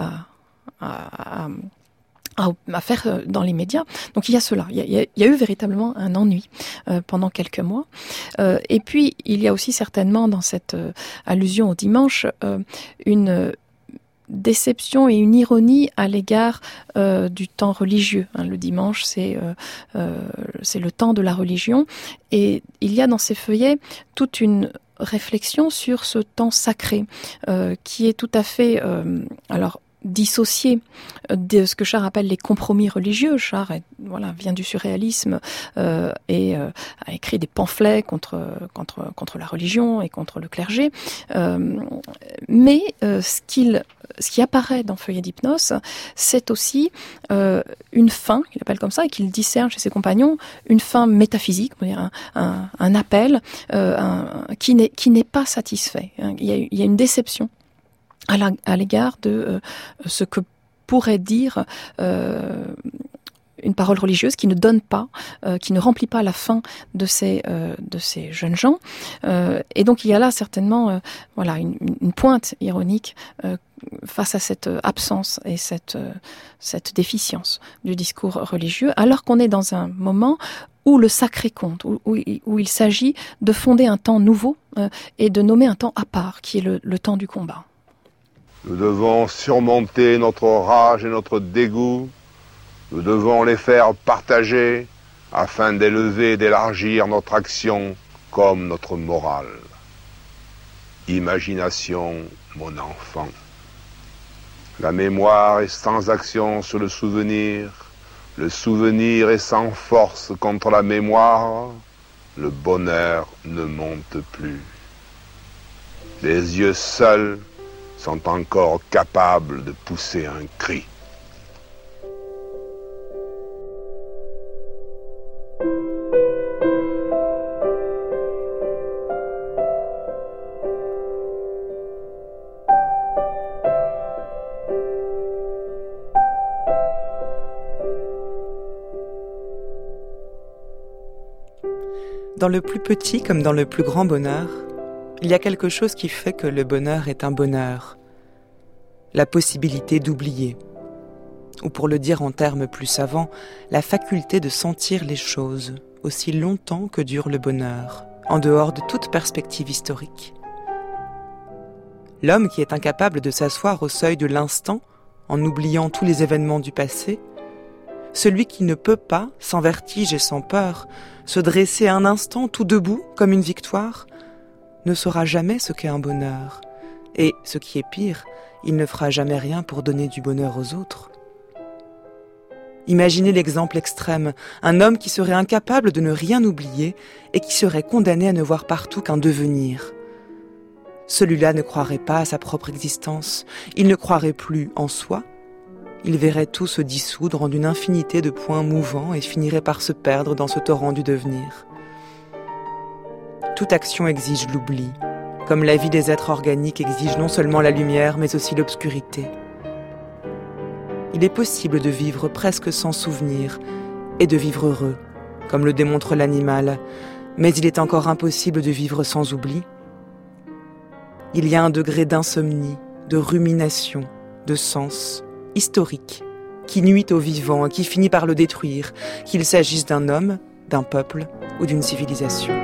à faire dans les médias. Donc il y a cela. Il y a eu véritablement un ennui pendant quelques mois. Et puis il y a aussi certainement dans cette allusion au dimanche une déception et une ironie à l'égard du temps religieux. Le dimanche, c'est le temps de la religion. Et il y a dans ces feuillets toute une réflexion sur ce temps sacré qui est tout à fait dissocié de ce que Char appelle les compromis religieux. Char vient du surréalisme et a écrit des pamphlets contre la religion et contre le clergé. Mais ce qui apparaît dans Feuillet d'hypnose, c'est aussi une fin, il appelle comme ça, et qu'il discerne chez ses compagnons, une fin métaphysique, on va dire un appel qui n'est pas satisfait. Il y a une déception à l'égard de ce que pourrait dire une parole religieuse qui ne donne pas, qui ne remplit pas la faim de ces jeunes gens. Et donc il y a là certainement une pointe ironique face à cette absence et cette déficience du discours religieux, alors qu'on est dans un moment où le sacré compte, où il s'agit de fonder un temps nouveau et de nommer un temps à part, qui est le temps du combat. Nous devons surmonter notre rage et notre dégoût. Nous devons les faire partager afin d'élever et d'élargir notre action comme notre morale. Imagination, mon enfant. La mémoire est sans action sur le souvenir est sans force contre la mémoire, le bonheur ne monte plus. Les yeux seuls sont encore capables de pousser un cri. Dans le plus petit comme dans le plus grand bonheur, il y a quelque chose qui fait que le bonheur est un bonheur. La possibilité d'oublier. Ou pour le dire en termes plus savants, la faculté de sentir les choses aussi longtemps que dure le bonheur, en dehors de toute perspective historique. L'homme qui est incapable de s'asseoir au seuil de l'instant, en oubliant tous les événements du passé, celui qui ne peut pas, sans vertige et sans peur, se dresser un instant tout debout comme une victoire, ne saura jamais ce qu'est un bonheur. Et, ce qui est pire, il ne fera jamais rien pour donner du bonheur aux autres. Imaginez l'exemple extrême, un homme qui serait incapable de ne rien oublier et qui serait condamné à ne voir partout qu'un devenir. Celui-là ne croirait pas à sa propre existence, il ne croirait plus en soi, il verrait tout se dissoudre en une infinité de points mouvants et finirait par se perdre dans ce torrent du devenir. Toute action exige l'oubli, comme la vie des êtres organiques exige non seulement la lumière, mais aussi l'obscurité. Il est possible de vivre presque sans souvenir et de vivre heureux, comme le démontre l'animal, mais il est encore impossible de vivre sans oubli. Il y a un degré d'insomnie, de rumination, de sens, historique, qui nuit au vivant et qui finit par le détruire, qu'il s'agisse d'un homme, d'un peuple ou d'une civilisation.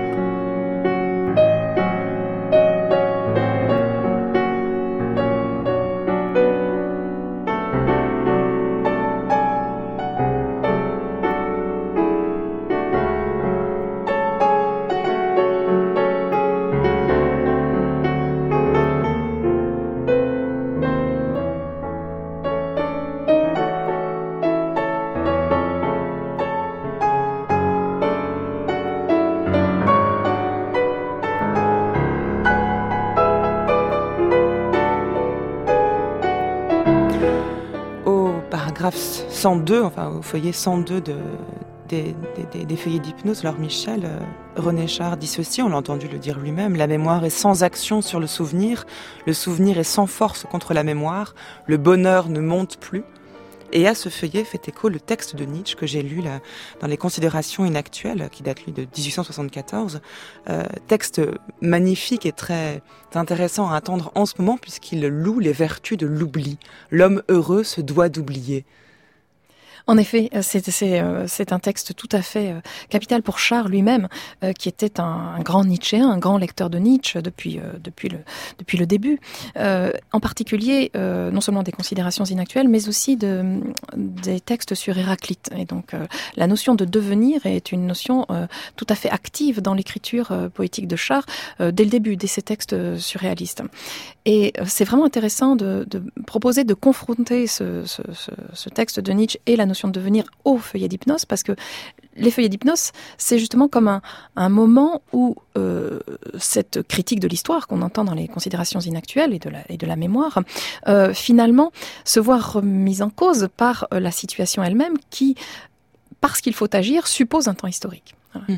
Paragraphe 102, enfin au feuillet 102 des feuillets d'hypnose, Laure Michel, René Char dit ceci, on l'a entendu le dire lui-même: la mémoire est sans action sur le souvenir est sans force contre la mémoire, le bonheur ne monte plus. Et à ce feuillet fait écho le texte de Nietzsche que j'ai lu là, dans les Considérations inactuelles, qui date lui de 1874, texte magnifique et très intéressant à entendre en ce moment puisqu'il loue les vertus de l'oubli. L'homme heureux se doit d'oublier. En effet, c'est un texte tout à fait capital pour Char lui-même, qui était un grand Nietzschéen, un grand lecteur de Nietzsche depuis le début. En particulier, non seulement des Considérations inactuelles, mais aussi des textes sur Héraclite. Et donc, la notion de devenir est une notion tout à fait active dans l'écriture poétique de Char, dès le début, dès ses textes surréalistes. Et c'est vraiment intéressant de proposer de confronter ce texte de Nietzsche et la notion de devenir au feuillet d'hypnose, parce que les feuillets d'hypnose, c'est justement comme un moment où cette critique de l'histoire qu'on entend dans les Considérations inactuelles et de la mémoire, finalement, se voit remise en cause par la situation elle-même qui, parce qu'il faut agir, suppose un temps historique.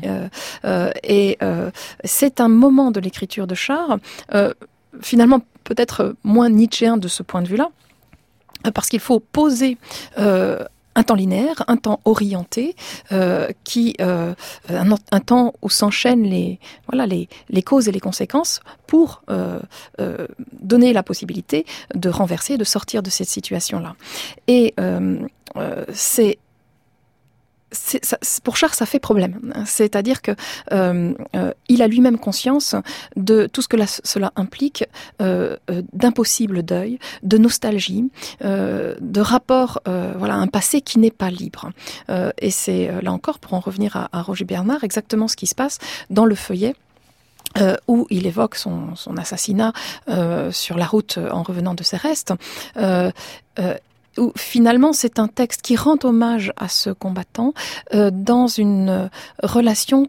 C'est un moment de l'écriture de Char, finalement peut-être moins nietzschéen de ce point de vue-là, parce qu'il faut poser un temps linéaire, un temps orienté, un temps où s'enchaînent les causes et les conséquences pour donner la possibilité de renverser, de sortir de cette situation-là. Et pour Char, ça fait problème. C'est-à-dire que il a lui-même conscience de tout ce que cela implique, d'impossible deuil, de nostalgie, de rapport à un passé qui n'est pas libre. Et c'est là encore, pour en revenir à Roger Bernard, exactement ce qui se passe dans le feuillet. Où il évoque son assassinat sur la route en revenant de ses restes. Où finalement c'est un texte qui rend hommage à ce combattant dans une relation,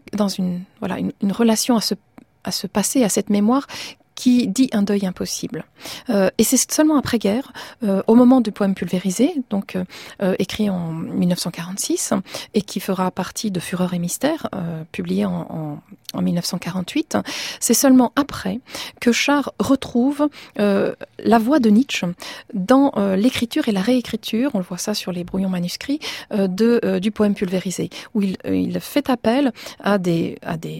une relation à ce passé, à cette mémoire qui dit un deuil impossible. Et c'est seulement après-guerre, au moment du poème pulvérisé, donc écrit en 1946, et qui fera partie de Fureur et mystère, publié en 1948, c'est seulement après que Char retrouve la voix de Nietzsche dans l'écriture et la réécriture, on le voit ça sur les brouillons manuscrits, du poème pulvérisé, où il fait appel à des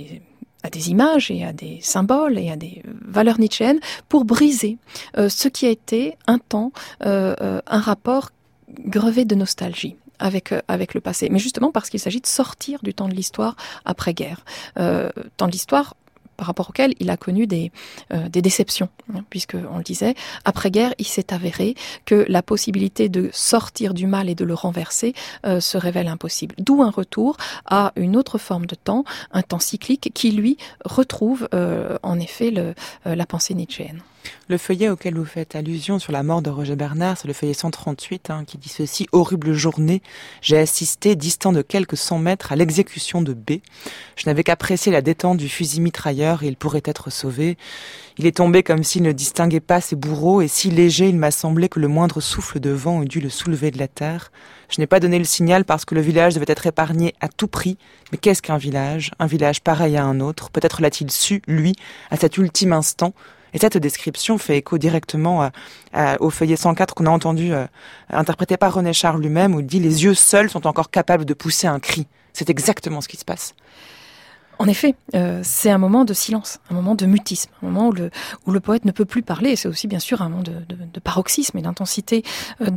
images et à des symboles et à des valeurs nietzschéennes pour briser ce qui a été un temps un rapport grevé de nostalgie avec le passé. Mais justement parce qu'il s'agit de sortir du temps de l'histoire après-guerre. Temps de l'histoire par rapport auquel il a connu des déceptions, puisque, on le disait, après-guerre, il s'est avéré que la possibilité de sortir du mal et de le renverser se révèle impossible. D'où un retour à une autre forme de temps, un temps cyclique, qui, lui, retrouve en effet la pensée nietzschéenne. Le feuillet auquel vous faites allusion sur la mort de Roger Bernard, c'est le feuillet 138, qui dit ceci: « Horrible journée, j'ai assisté, distant de quelques 100 mètres, à l'exécution de B. Je n'avais qu'apprécié la détente du fusil mitrailleur et il pourrait être sauvé. Il est tombé comme s'il ne distinguait pas ses bourreaux et si léger il m'a semblé que le moindre souffle de vent eût dû le soulever de la terre. Je n'ai pas donné le signal parce que le village devait être épargné à tout prix. Mais qu'est-ce qu'un village? Un village pareil à un autre. Peut-être l'a-t-il su, lui, à cet ultime instant. » Et cette description fait écho directement au feuillet 104 qu'on a entendu interprété par René Char lui-même, où il dit « Les yeux seuls sont encore capables de pousser un cri ». C'est exactement ce qui se passe. En effet, c'est un moment de silence, un moment de mutisme, un moment où le poète ne peut plus parler. C'est aussi bien sûr un moment de paroxysme et d'intensité,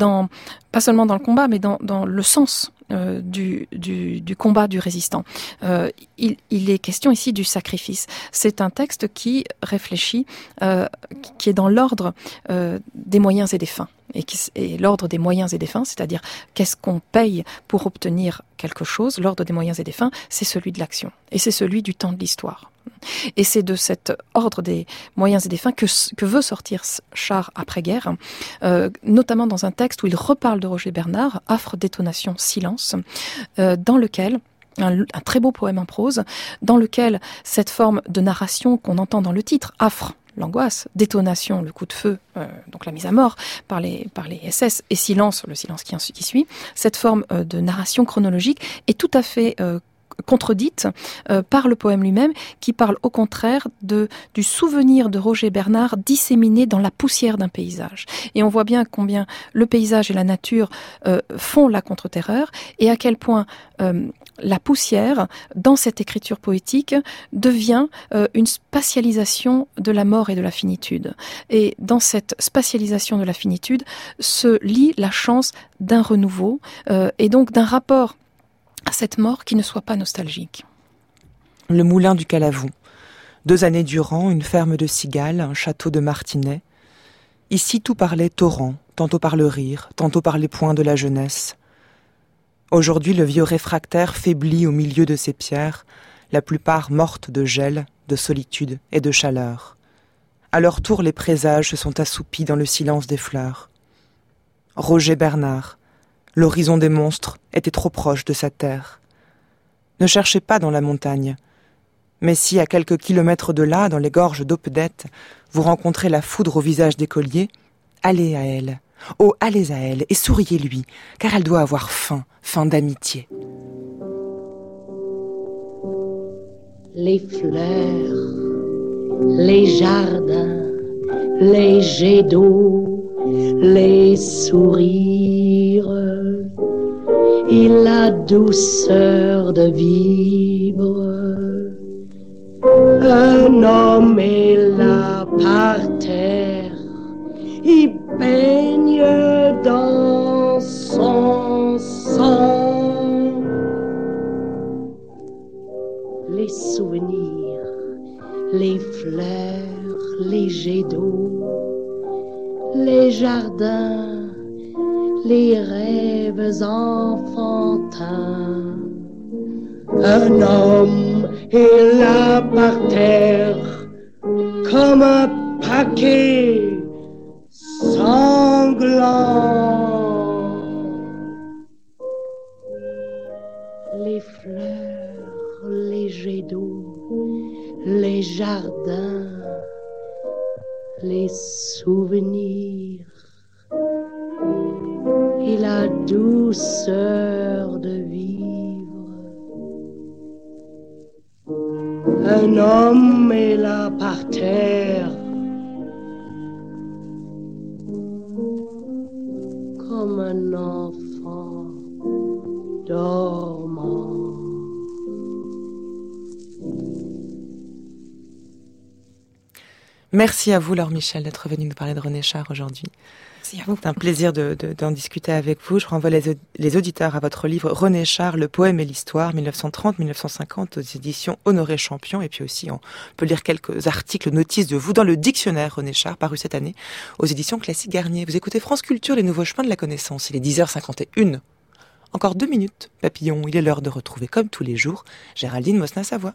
pas seulement dans le combat, mais dans le sens du combat du résistant. Il est question ici du sacrifice. C'est un texte qui réfléchit, qui est dans l'ordre des moyens et des fins. Et l'ordre des moyens et des fins, c'est-à-dire qu'est-ce qu'on paye pour obtenir quelque chose, l'ordre des moyens et des fins, c'est celui de l'action. Et c'est celui du temps de l'histoire. Et c'est de cet ordre des moyens et des fins que veut sortir Char après-guerre, notamment dans un texte où il reparle de Roger Bernard, Affre, détonation, silence, dans lequel un très beau poème en prose, dans lequel cette forme de narration qu'on entend dans le titre, Affre, l'angoisse, détonation, le coup de feu, donc la mise à mort par les SS, et silence, le silence qui suit, cette forme de narration chronologique est tout à fait contredite par le poème lui-même, qui parle au contraire du souvenir de Roger Bernard disséminé dans la poussière d'un paysage. Et on voit bien combien le paysage et la nature font la contre-terreur, et à quel point la poussière, dans cette écriture poétique, devient une spatialisation de la mort et de la finitude. Et dans cette spatialisation de la finitude se lie la chance d'un renouveau, et donc d'un rapport à cette mort qui ne soit pas nostalgique. Le moulin du Calavou. 2 années durant, une ferme de cigales, un château de martinets. Ici tout parlait torrent, tantôt par le rire, tantôt par les poings de la jeunesse. Aujourd'hui, le vieux réfractaire faiblit au milieu de ces pierres, la plupart mortes de gel, de solitude et de chaleur. À leur tour, les présages se sont assoupis dans le silence des fleurs. Roger Bernard, l'horizon des monstres était trop proche de sa terre. Ne cherchez pas dans la montagne, mais si à quelques kilomètres de là, dans les gorges d'Opedette, vous rencontrez la foudre au visage d'écolier, allez à elle. Oh, allez à elle et souriez-lui, car elle doit avoir faim d'amitié. Les fleurs, les jardins, les jets d'eau, les sourires, et la douceur de vivre. Un homme est là par terre, il baigne dans son sang. Les souvenirs, les fleurs, les jets d'eau, les jardins, les rêves enfantins. Un homme est là par terre, comme un paquet sanglant. Les fleurs, les jets d'eau, les jardins, les souvenirs et la douceur de vivre. Un homme est là par terre, comme un enfant dormant. Merci à vous, Laure Michel, d'être venue nous parler de René Char aujourd'hui. Merci à vous. C'est un plaisir d'en discuter avec vous. Je renvoie les auditeurs à votre livre René Char, le poème et l'histoire, 1930-1950, aux éditions Honoré Champion. Et puis aussi, on peut lire quelques articles, notices de vous dans le dictionnaire René Char, paru cette année aux éditions Classique Garnier. Vous écoutez France Culture, les nouveaux chemins de la connaissance. Il est 10h51. Encore 2 minutes, papillon. Il est l'heure de retrouver, comme tous les jours, Géraldine Mosna-Savoie.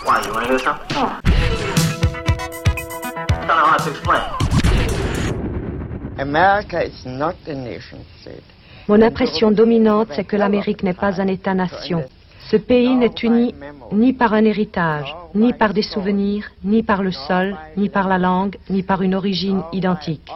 Mon impression dominante, c'est que l'Amérique n'est pas un État-nation. Ce pays n'est uni ni par un héritage, ni par des souvenirs, ni par le sol, ni par la langue, ni par une origine identique.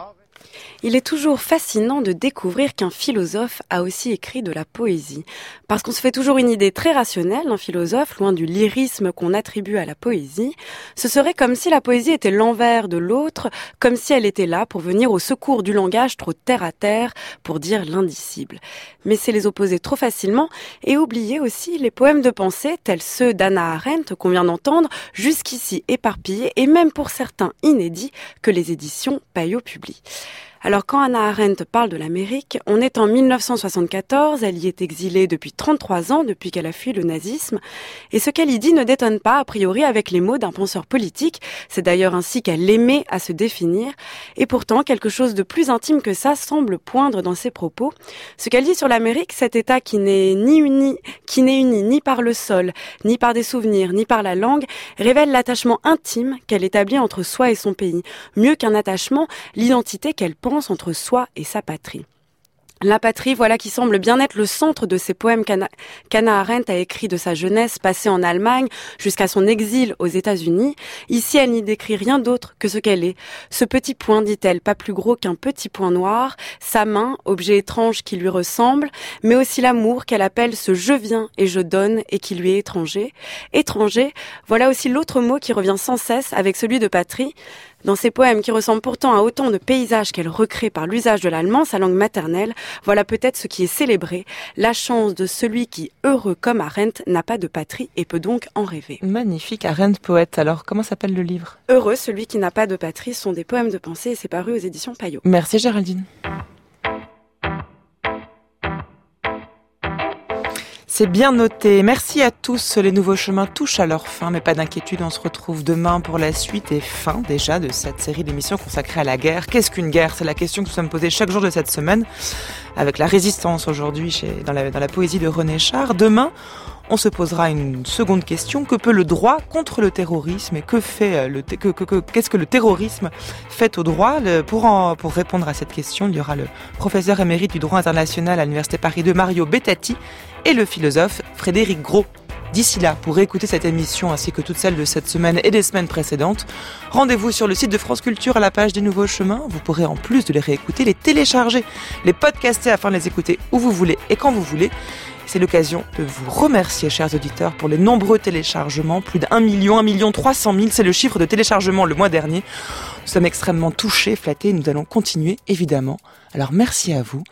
Il est toujours fascinant de découvrir qu'un philosophe a aussi écrit de la poésie. Parce qu'on se fait toujours une idée très rationnelle d'un philosophe, loin du lyrisme qu'on attribue à la poésie. Ce serait comme si la poésie était l'envers de l'autre, comme si elle était là pour venir au secours du langage trop terre à terre, pour dire l'indicible. Mais c'est les opposer trop facilement et oublier aussi les poèmes de pensée tels ceux d'Hannah Arendt qu'on vient d'entendre, jusqu'ici éparpillés et même pour certains inédits que les éditions Payot publient. Alors quand Hannah Arendt parle de l'Amérique, on est en 1974, elle y est exilée depuis 33 ans, depuis qu'elle a fui le nazisme, et ce qu'elle y dit ne détonne pas a priori avec les mots d'un penseur politique, c'est d'ailleurs ainsi qu'elle aimait à se définir, et pourtant quelque chose de plus intime que ça semble poindre dans ses propos. Ce qu'elle dit sur l'Amérique, cet État qui n'est uni ni par le sol, ni par des souvenirs, ni par la langue, révèle l'attachement intime qu'elle établit entre soi et son pays. Mieux qu'un attachement, l'identité qu'elle pense entre soi et sa patrie. La patrie, voilà qui semble bien être le centre de ces poèmes qu'Hannah Arendt a écrits de sa jeunesse passée en Allemagne jusqu'à son exil aux États-Unis. Ici, elle n'y décrit rien d'autre que ce qu'elle est. Ce petit point, dit-elle, pas plus gros qu'un petit point noir, sa main, objet étrange qui lui ressemble, mais aussi l'amour qu'elle appelle ce « je viens et je donne » et qui lui est étranger. Étranger, voilà aussi l'autre mot qui revient sans cesse avec celui de patrie. Dans ces poèmes qui ressemblent pourtant à autant de paysages qu'elle recrée par l'usage de l'allemand, sa langue maternelle, voilà peut-être ce qui est célébré, la chance de celui qui, heureux comme Arendt, n'a pas de patrie et peut donc en rêver. Magnifique, Arendt poète. Alors, comment s'appelle le livre ? Heureux, celui qui n'a pas de patrie, sont des poèmes de pensée et c'est paru aux éditions Payot. Merci Géraldine. C'est bien noté. Merci à tous. Les nouveaux chemins touchent à leur fin, mais pas d'inquiétude, on se retrouve demain pour la suite et fin déjà de cette série d'émissions consacrée à la guerre. Qu'est-ce qu'une guerre ? C'est la question que nous sommes posée chaque jour de cette semaine, avec la résistance aujourd'hui dans la poésie de René Char. Demain, on se posera une seconde question. Que peut le droit contre le terrorisme et qu'est-ce que le terrorisme fait au droit ? Pour répondre à cette question, il y aura le professeur émérite du droit international à l'Université Paris 2, Mario Bettati, et le philosophe Frédéric Gros. D'ici là, pour écouter cette émission ainsi que toutes celles de cette semaine et des semaines précédentes, rendez-vous sur le site de France Culture à la page des Nouveaux Chemins. Vous pourrez en plus de les réécouter, les télécharger, les podcaster afin de les écouter où vous voulez et quand vous voulez. C'est l'occasion de vous remercier, chers auditeurs, pour les nombreux téléchargements. Plus d'1 300 000, c'est le chiffre de téléchargement le mois dernier. Nous sommes extrêmement touchés, flattés, et nous allons continuer, évidemment. Alors merci à vous.